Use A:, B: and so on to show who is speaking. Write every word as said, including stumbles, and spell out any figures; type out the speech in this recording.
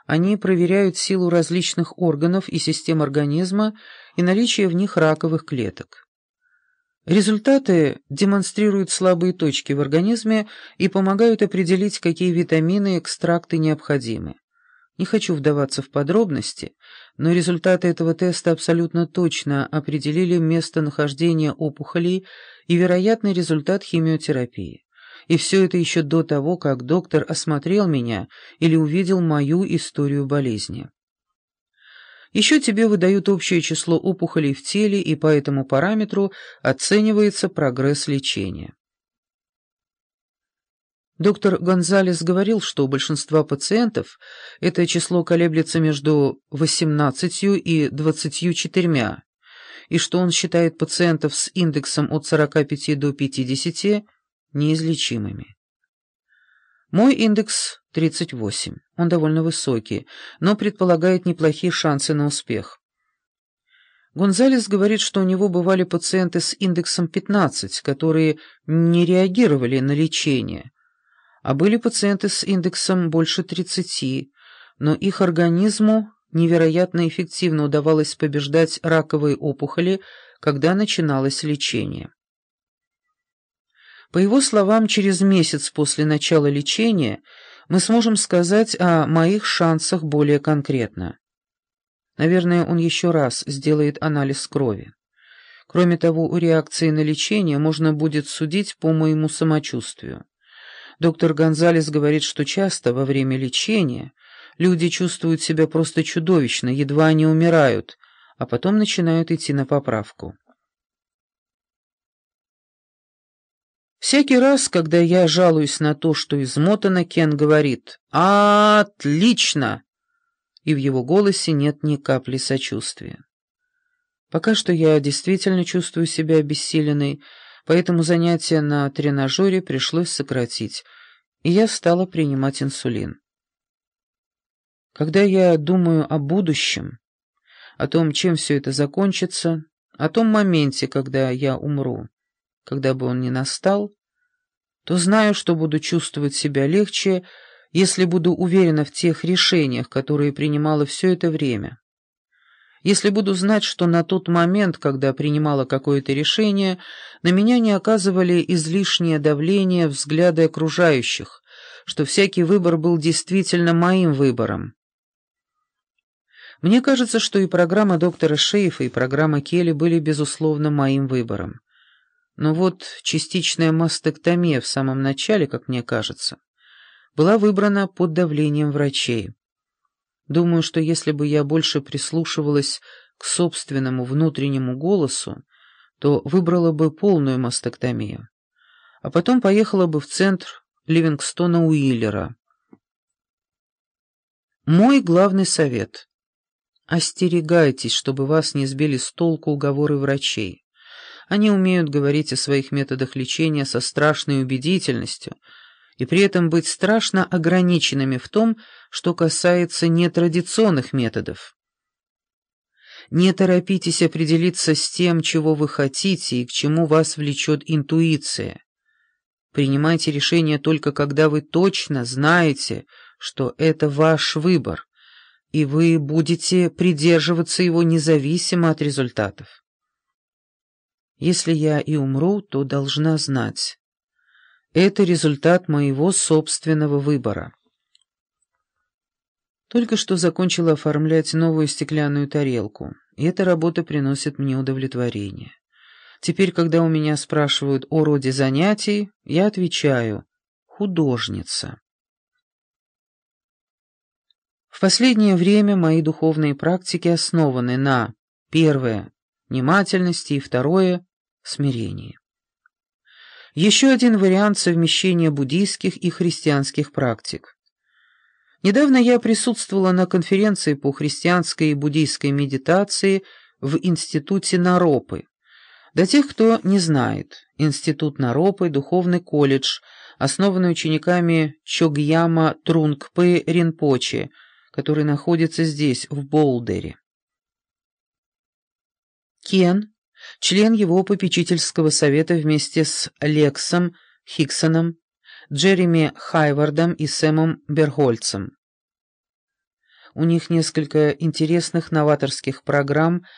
A: Они проверяют силу различных органов и систем организма и наличие в них раковых клеток. Результаты демонстрируют слабые точки в организме и помогают определить, какие витамины и экстракты необходимы. Не хочу вдаваться в подробности, но результаты этого теста абсолютно точно определили местонахождение опухолей и вероятный результат химиотерапии. И все это еще до того, как доктор осмотрел меня или увидел мою историю болезни. Еще тебе выдают общее число опухолей в теле, и по этому параметру оценивается прогресс лечения. Доктор Гонзалес говорил, что у большинства пациентов это число колеблется между восемнадцатью и двадцатью четырьмя, и что он считает пациентов с индексом от сорока пяти до пятидесяти неизлечимыми. Мой индекс тридцать восемь, он довольно высокий, но предполагает неплохие шансы на успех. Гонзалес говорит, что у него бывали пациенты с индексом пятнадцать, которые не реагировали на лечение, а были пациенты с индексом больше тридцати, но их организму невероятно эффективно удавалось побеждать раковые опухоли, когда начиналось лечение. По его словам, через месяц после начала лечения мы сможем сказать о моих шансах более конкретно. Наверное, он еще раз сделает анализ крови. Кроме того, у реакции на лечение можно будет судить по моему самочувствию. Доктор Гонзалес говорит, что часто во время лечения люди чувствуют себя просто чудовищно, едва не умирают, а потом начинают идти на поправку. Всякий раз, когда я жалуюсь на то, что измотана, Кен говорит «Отлично!» и в его голосе нет ни капли сочувствия. Пока что я действительно чувствую себя обессиленной, поэтому занятия на тренажере пришлось сократить, и я стала принимать инсулин. Когда я думаю о будущем, о том, чем все это закончится, о том моменте, когда я умру, когда бы он ни настал, то знаю, что буду чувствовать себя легче, если буду уверена в тех решениях, которые принимала все это время. Если буду знать, что на тот момент, когда принимала какое-то решение, на меня не оказывали излишнее давление взгляды окружающих, что всякий выбор был действительно моим выбором. Мне кажется, что и программа доктора Шейфа, и программа Келли были, безусловно, моим выбором. Но вот частичная мастектомия в самом начале, как мне кажется, была выбрана под давлением врачей. Думаю, что если бы я больше прислушивалась к собственному внутреннему голосу, то выбрала бы полную мастектомию, а потом поехала бы в центр Ливингстона Уиллера. Мой главный совет: остерегайтесь, чтобы вас не сбили с толку уговоры врачей. Они умеют говорить о своих методах лечения со страшной убедительностью и при этом быть страшно ограниченными в том, что касается нетрадиционных методов. Не торопитесь определиться с тем, чего вы хотите и к чему вас влечет интуиция. Принимайте решение только когда вы точно знаете, что это ваш выбор, и вы будете придерживаться его независимо от результатов. Если я и умру, то должна знать. Это результат моего собственного выбора. Только что закончила оформлять новую стеклянную тарелку, и эта работа приносит мне удовлетворение. Теперь, когда у меня спрашивают о роде занятий, я отвечаю: художница. В последнее время мои духовные практики основаны на: первое — внимательности, и второе — смирении. Еще один вариант совмещения буддийских и христианских практик. Недавно я присутствовала на конференции по христианской и буддийской медитации в Институте Наропы. Для тех, кто не знает, Институт Наропы — духовный колледж, основанный учениками Чогьяма Трунгпы Ринпоче, который находится здесь, в Болдере. Кен, член его попечительского совета вместе с Лексом Хиксоном, Джереми Хайвардом и Сэмом Бергольцем. У них несколько интересных новаторских программ